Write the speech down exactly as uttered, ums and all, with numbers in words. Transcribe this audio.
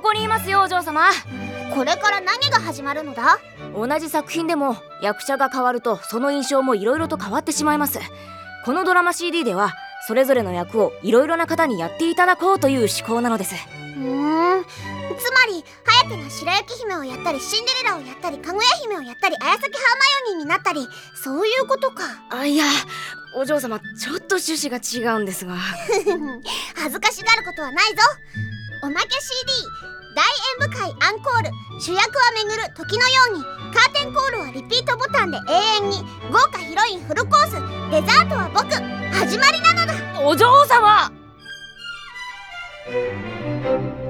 こにいますよお嬢様。 これから何が始まるのだ？ 同じ作品でも役者が変わるとその印象もいろいろと変わってしまいます。このドラマ シーディー ではそれぞれの役をいろいろな方にやっていただこうという思考なのです。 うーん、つまり颯が白雪姫をやったりシンデレラをやったりかぐや姫をやったり綾崎ハーマイオニーになったり、そういうことか。 あ、いやお嬢様、ちょっと趣旨が違うんですが恥ずかしがることはないぞ。おまけ シーディー 大演舞会アンコール、主役は巡る時のように、カーテンコールはリピートボタンで永遠に、豪華ヒロインフルコース、デザートは僕、始まりなのだ。 お嬢様。